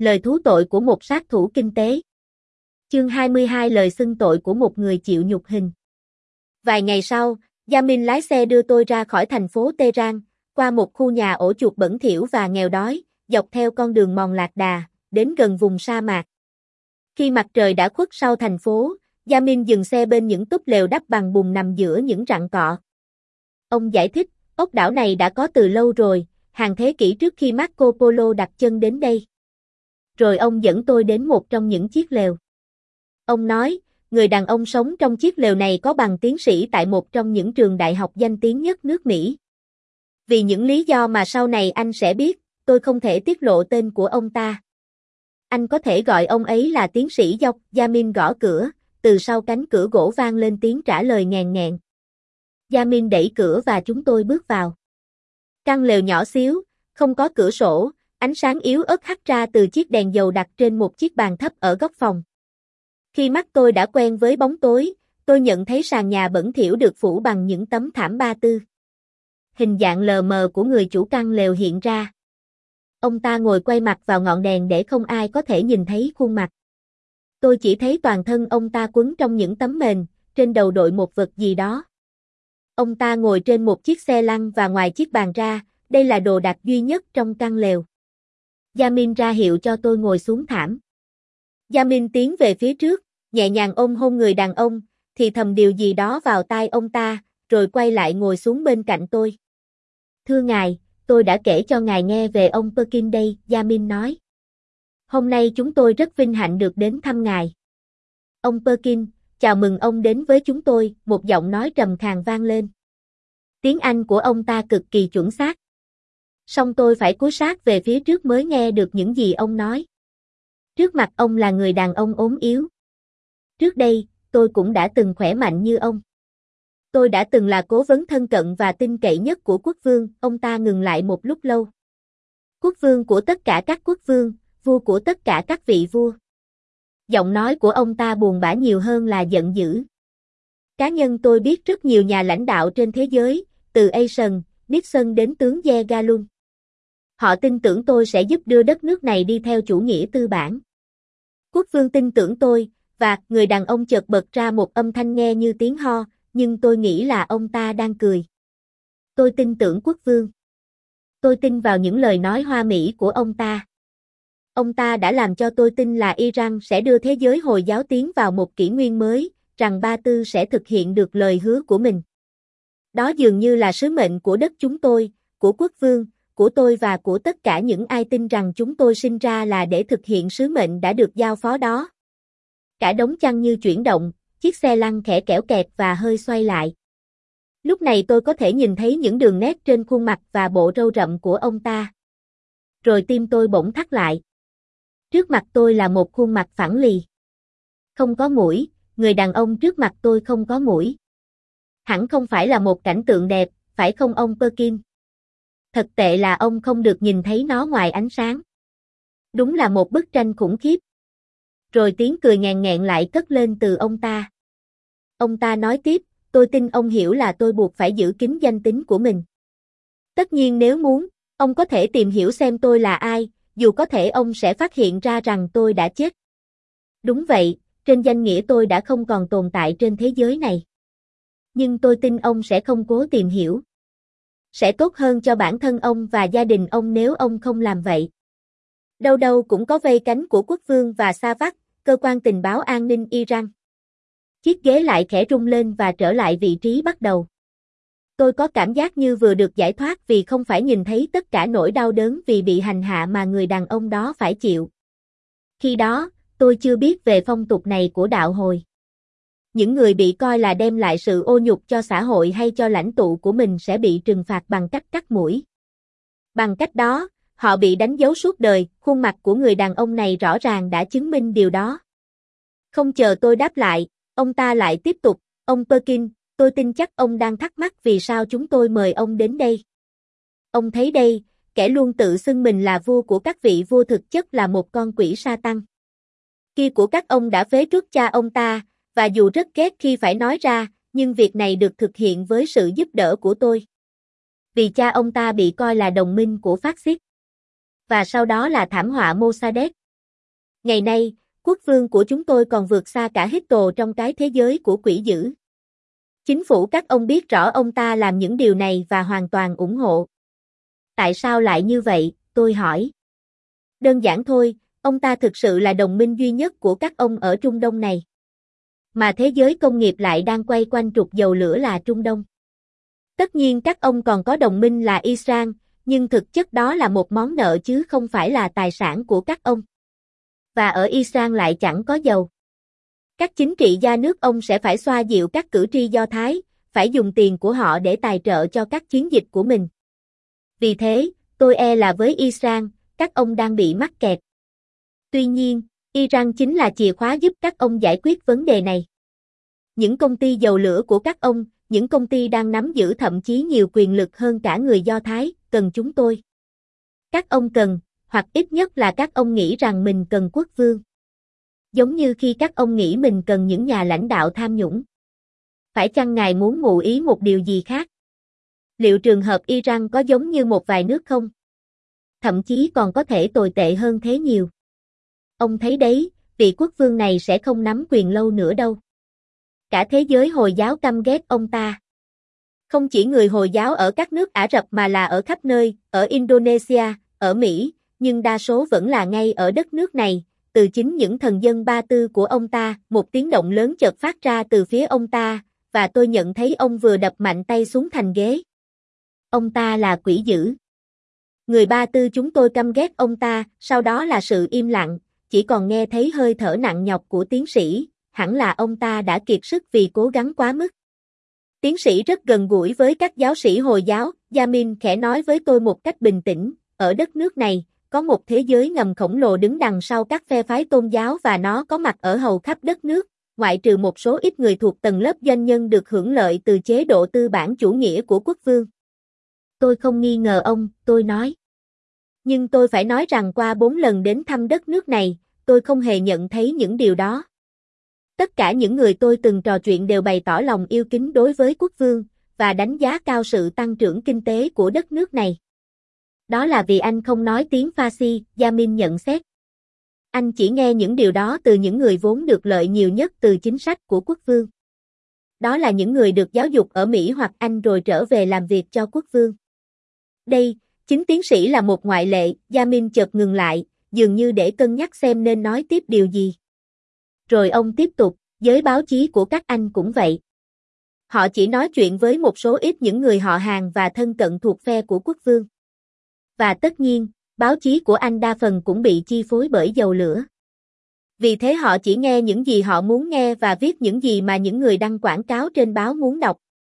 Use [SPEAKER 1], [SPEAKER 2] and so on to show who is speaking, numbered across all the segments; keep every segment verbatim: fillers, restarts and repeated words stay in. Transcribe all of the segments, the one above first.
[SPEAKER 1] Lời thú tội của một sát thủ kinh tế. Chương hai mươi hai Lời xưng tội của một người chịu nhục hình. Vài ngày sau, Yamin lái xe đưa tôi ra khỏi thành phố Tehran, qua một khu nhà ổ chuột bẩn thỉu và nghèo đói, dọc theo con đường mòn lạc đà, đến gần vùng sa mạc. Khi mặt trời đã khuất sau thành phố, Yamin dừng xe bên những túp lều đắp bằng bùn nằm giữa những rặng cọ. Ông giải thích, ốc đảo này đã có từ lâu rồi, hàng thế kỷ trước khi Marco Polo đặt chân đến đây. Rồi ông dẫn tôi đến một trong những chiếc lều. Ông nói, người đàn ông sống trong chiếc lều này có bằng tiến sĩ tại một trong những trường đại học danh tiếng nhất nước Mỹ. Vì những lý do mà sau này anh sẽ biết, tôi không thể tiết lộ tên của ông ta. Anh có thể gọi ông ấy là tiến sĩ Dọc. Yamin gõ cửa, từ sau cánh cửa gỗ vang lên tiếng trả lời ngàn ngẹn. Yamin đẩy cửa và chúng tôi bước vào. Căn lều nhỏ xíu, không có cửa sổ, ánh sáng yếu ớt hắt ra từ chiếc đèn dầu đặt trên một chiếc bàn thấp ở góc phòng. Khi mắt tôi đã quen với bóng tối, tôi nhận thấy sàn nhà bẩn thỉu được phủ bằng những tấm thảm ba tư. Hình dạng lờ mờ của người chủ căn lều hiện ra. Ông ta ngồi quay mặt vào ngọn đèn để không ai có thể nhìn thấy khuôn mặt. Tôi chỉ thấy toàn thân ông ta quấn trong những tấm mền, trên đầu đội một vật gì đó. Ông ta ngồi trên một chiếc xe lăn và ngoài chiếc bàn ra, đây là đồ đạc duy nhất trong căn lều. Yamin ra hiệu cho tôi ngồi xuống thảm. Yamin tiến về phía trước, nhẹ nhàng ôm hôn người đàn ông, thì thầm điều gì đó vào tai ông ta, rồi quay lại ngồi xuống bên cạnh tôi. Thưa ngài, tôi đã kể cho ngài nghe về ông Perkin đây, Yamin nói. Hôm nay chúng tôi rất vinh hạnh được đến thăm ngài. Ông Perkin, chào mừng ông đến với chúng tôi, một giọng nói trầm khàn vang lên. Tiếng Anh của ông ta cực kỳ chuẩn xác. Song tôi phải cúi sát về phía trước mới nghe được những gì ông nói. Trước mặt ông là người đàn ông ốm yếu. Trước đây, tôi cũng đã từng khỏe mạnh như ông. Tôi đã từng là cố vấn thân cận và tin cậy nhất của quốc vương, ông ta ngừng lại một lúc lâu. Quốc vương của tất cả các quốc vương, vua của tất cả các vị vua. Giọng nói của ông ta buồn bã nhiều hơn là giận dữ. Cá nhân tôi biết rất nhiều nhà lãnh đạo trên thế giới, từ Eisenhower, Nixon đến tướng Ye-Galun. Họ tin tưởng tôi sẽ giúp đưa đất nước này đi theo chủ nghĩa tư bản. Quốc vương tin tưởng tôi, và người đàn ông chợt bật ra một âm thanh nghe như tiếng ho, nhưng tôi nghĩ là ông ta đang cười. Tôi tin tưởng quốc vương. Tôi tin vào những lời nói hoa mỹ của ông ta. Ông ta đã làm cho tôi tin là Iran sẽ đưa thế giới Hồi giáo tiến vào một kỷ nguyên mới, rằng Ba Tư sẽ thực hiện được lời hứa của mình. Đó dường như là sứ mệnh của đất chúng tôi, của quốc vương, của tôi và của tất cả những ai tin rằng chúng tôi sinh ra là để thực hiện sứ mệnh đã được giao phó đó. Cả đống chăn như chuyển động, chiếc xe lăn khẽ kẽo kẹt và hơi xoay lại. Lúc này tôi có thể nhìn thấy những đường nét trên khuôn mặt và bộ râu rậm của ông ta. Rồi tim tôi bỗng thắt lại. Trước mặt tôi là một khuôn mặt phẳng lì. Không có mũi, người đàn ông trước mặt tôi không có mũi. Hẳn không phải là một cảnh tượng đẹp, phải không ông Perkin? Thật tệ là ông không được nhìn thấy nó ngoài ánh sáng. Đúng là một bức tranh khủng khiếp. Rồi tiếng cười ngàn nghẹn lại cất lên từ ông ta. Ông ta nói tiếp, tôi tin ông hiểu là tôi buộc phải giữ kín danh tính của mình. Tất nhiên nếu muốn, ông có thể tìm hiểu xem tôi là ai, dù có thể ông sẽ phát hiện ra rằng tôi đã chết. Đúng vậy, trên danh nghĩa tôi đã không còn tồn tại trên thế giới này. Nhưng tôi tin ông sẽ không cố tìm hiểu. Sẽ tốt hơn cho bản thân ông và gia đình ông nếu ông không làm vậy. Đâu đâu cũng có vây cánh của quốc vương và Savak, cơ quan tình báo an ninh Iran. Chiếc ghế lại khẽ rung lên và trở lại vị trí bắt đầu. Tôi có cảm giác như vừa được giải thoát vì không phải nhìn thấy tất cả nỗi đau đớn vì bị hành hạ mà người đàn ông đó phải chịu. Khi đó, tôi chưa biết về phong tục này của đạo Hồi. Những người bị coi là đem lại sự ô nhục cho xã hội hay cho lãnh tụ của mình sẽ bị trừng phạt bằng cách cắt mũi. Bằng cách đó, họ bị đánh dấu suốt đời, khuôn mặt của người đàn ông này rõ ràng đã chứng minh điều đó. Không chờ tôi đáp lại, ông ta lại tiếp tục, ông Perkin, tôi tin chắc ông đang thắc mắc vì sao chúng tôi mời ông đến đây. Ông thấy đây, kẻ luôn tự xưng mình là vua của các vị vua thực chất là một con quỷ sa tăng. Kia của các ông đã phế truất cha ông ta, và dù rất ghét khi phải nói ra, nhưng việc này được thực hiện với sự giúp đỡ của tôi. Vì cha ông ta bị coi là đồng minh của phát xít. Và sau đó là thảm họa Mossadegh. Ngày nay, quốc vương của chúng tôi còn vượt xa cả Hitler trong cái thế giới của quỷ dữ. Chính phủ các ông biết rõ ông ta làm những điều này và hoàn toàn ủng hộ. Tại sao lại như vậy, tôi hỏi. Đơn giản thôi, ông ta thực sự là đồng minh duy nhất của các ông ở Trung Đông này. Mà thế giới công nghiệp lại đang quay quanh trục dầu lửa là Trung Đông. Tất nhiên các ông còn có đồng minh là Israel, nhưng thực chất đó là một món nợ chứ không phải là tài sản của các ông. Và ở Israel lại chẳng có dầu. Các chính trị gia nước ông sẽ phải xoa dịu các cử tri Do Thái, phải dùng tiền của họ để tài trợ cho các chiến dịch của mình. Vì thế, tôi e là với Israel, các ông đang bị mắc kẹt. Tuy nhiên, Iran chính là chìa khóa giúp các ông giải quyết vấn đề này. Những công ty dầu lửa của các ông, những công ty đang nắm giữ thậm chí nhiều quyền lực hơn cả người Do Thái, cần chúng tôi. Các ông cần, hoặc ít nhất là các ông nghĩ rằng mình cần quốc vương. Giống như khi các ông nghĩ mình cần những nhà lãnh đạo tham nhũng. Phải chăng ngài muốn ngụ ý một điều gì khác? Liệu trường hợp Iran có giống như một vài nước không? Thậm chí còn có thể tồi tệ hơn thế nhiều. Ông thấy đấy, vị quốc vương này sẽ không nắm quyền lâu nữa đâu. Cả thế giới Hồi giáo căm ghét ông ta. Không chỉ người Hồi giáo ở các nước Ả Rập mà là ở khắp nơi, ở Indonesia, ở Mỹ, nhưng đa số vẫn là ngay ở đất nước này, từ chính những thần dân Ba Tư của ông ta, một tiếng động lớn chợt phát ra từ phía ông ta, và tôi nhận thấy ông vừa đập mạnh tay xuống thành ghế. Ông ta là quỷ dữ. Người Ba Tư chúng tôi căm ghét ông ta, sau đó là sự im lặng, chỉ còn nghe thấy hơi thở nặng nhọc của tiến sĩ, hẳn là ông ta đã kiệt sức vì cố gắng quá mức. Tiến sĩ rất gần gũi với các giáo sĩ Hồi giáo, Yamin khẽ nói với tôi một cách bình tĩnh, ở đất nước này, có một thế giới ngầm khổng lồ đứng đằng sau các phe phái tôn giáo và nó có mặt ở hầu khắp đất nước, ngoại trừ một số ít người thuộc tầng lớp doanh nhân được hưởng lợi từ chế độ tư bản chủ nghĩa của quốc vương. Tôi không nghi ngờ ông, tôi nói. Nhưng tôi phải nói rằng qua bốn lần đến thăm đất nước này, tôi không hề nhận thấy những điều đó. Tất cả những người tôi từng trò chuyện đều bày tỏ lòng yêu kính đối với quốc vương, và đánh giá cao sự tăng trưởng kinh tế của đất nước này. Đó là vì anh không nói tiếng Farsi, Yamin nhận xét. Anh chỉ nghe những điều đó từ những người vốn được lợi nhiều nhất từ chính sách của quốc vương. Đó là những người được giáo dục ở Mỹ hoặc Anh rồi trở về làm việc cho quốc vương. Đây, chính tiến sĩ là một ngoại lệ, Yamin chợt ngừng lại, dường như để cân nhắc xem nên nói tiếp điều gì. Rồi ông tiếp tục, giới báo chí của các anh cũng vậy. Họ chỉ nói chuyện với một số ít những người họ hàng và thân cận thuộc phe của quốc vương. Và tất nhiên, báo chí của anh đa phần cũng bị chi phối bởi dầu lửa. Vì thế họ chỉ nghe những gì họ muốn nghe và viết những gì mà những người đăng quảng cáo trên báo muốn đọc.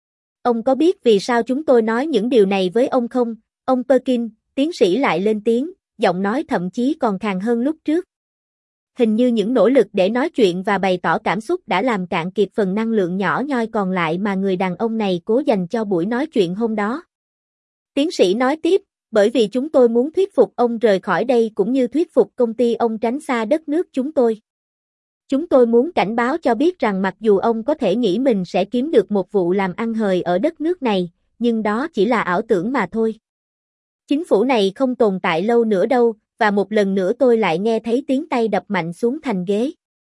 [SPEAKER 1] Ông có biết vì sao chúng tôi nói những điều này với ông không? Ông Perkin, tiến sĩ lại lên tiếng, giọng nói thậm chí còn khàn hơn lúc trước. Hình như những nỗ lực để nói chuyện và bày tỏ cảm xúc đã làm cạn kiệt phần năng lượng nhỏ nhoi còn lại mà người đàn ông này cố dành cho buổi nói chuyện hôm đó. Tiến sĩ nói tiếp, bởi vì chúng tôi muốn thuyết phục ông rời khỏi đây cũng như thuyết phục công ty ông tránh xa đất nước chúng tôi. Chúng tôi muốn cảnh báo cho biết rằng mặc dù ông có thể nghĩ mình sẽ kiếm được một vụ làm ăn hời ở đất nước này, nhưng đó chỉ là ảo tưởng mà thôi. Chính phủ này không tồn tại lâu nữa đâu, và một lần nữa tôi lại nghe thấy tiếng tay đập mạnh xuống thành ghế.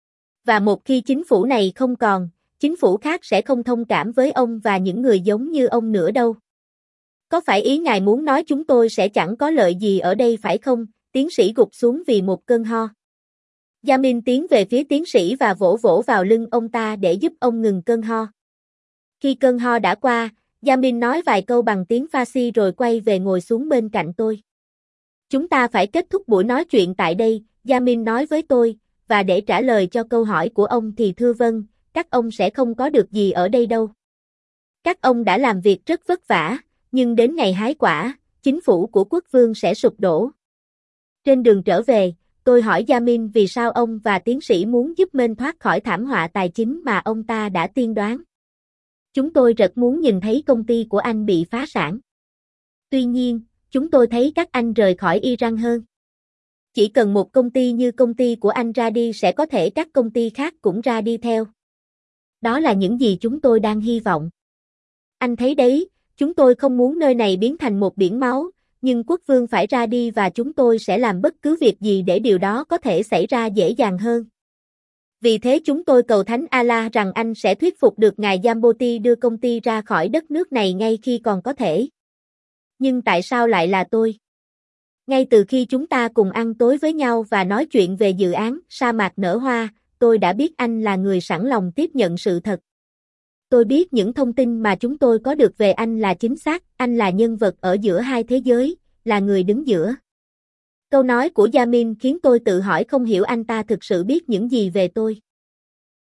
[SPEAKER 1] Và một khi chính phủ này không còn, chính phủ khác sẽ không thông cảm với ông và những người giống như ông nữa đâu. Có phải ý ngài muốn nói chúng tôi sẽ chẳng có lợi gì ở đây phải không? Tiến sĩ gục xuống vì một cơn ho. Yamin tiến về phía tiến sĩ và vỗ vỗ vào lưng ông ta để giúp ông ngừng cơn ho. Khi cơn ho đã qua, Yamin nói vài câu bằng tiếng Farsi rồi quay về ngồi xuống bên cạnh tôi. Chúng ta phải kết thúc buổi nói chuyện tại đây, Yamin nói với tôi, và để trả lời cho câu hỏi của ông thì thưa vâng, các ông sẽ không có được gì ở đây đâu. Các ông đã làm việc rất vất vả, nhưng đến ngày hái quả, chính phủ của quốc vương sẽ sụp đổ. Trên đường trở về, tôi hỏi Yamin vì sao ông và tiến sĩ muốn giúp mình thoát khỏi thảm họa tài chính mà ông ta đã tiên đoán. Chúng tôi rất muốn nhìn thấy công ty của anh bị phá sản. Tuy nhiên, chúng tôi thấy các anh rời khỏi Iran hơn. Chỉ cần một công ty như công ty của anh ra đi sẽ có thể các công ty khác cũng ra đi theo. Đó là những gì chúng tôi đang hy vọng. Anh thấy đấy, chúng tôi không muốn nơi này biến thành một biển máu, nhưng quốc vương phải ra đi và chúng tôi sẽ làm bất cứ việc gì để điều đó có thể xảy ra dễ dàng hơn. Vì thế chúng tôi cầu Thánh Allah rằng anh sẽ thuyết phục được ngài Djamboti đưa công ty ra khỏi đất nước này ngay khi còn có thể. Nhưng tại sao lại là tôi? Ngay từ khi chúng ta cùng ăn tối với nhau và nói chuyện về dự án Sa mạc nở hoa, tôi đã biết anh là người sẵn lòng tiếp nhận sự thật. Tôi biết những thông tin mà chúng tôi có được về anh là chính xác, anh là nhân vật ở giữa hai thế giới, là người đứng giữa. Câu nói của Yamin khiến tôi tự hỏi không hiểu anh ta thực sự biết những gì về tôi.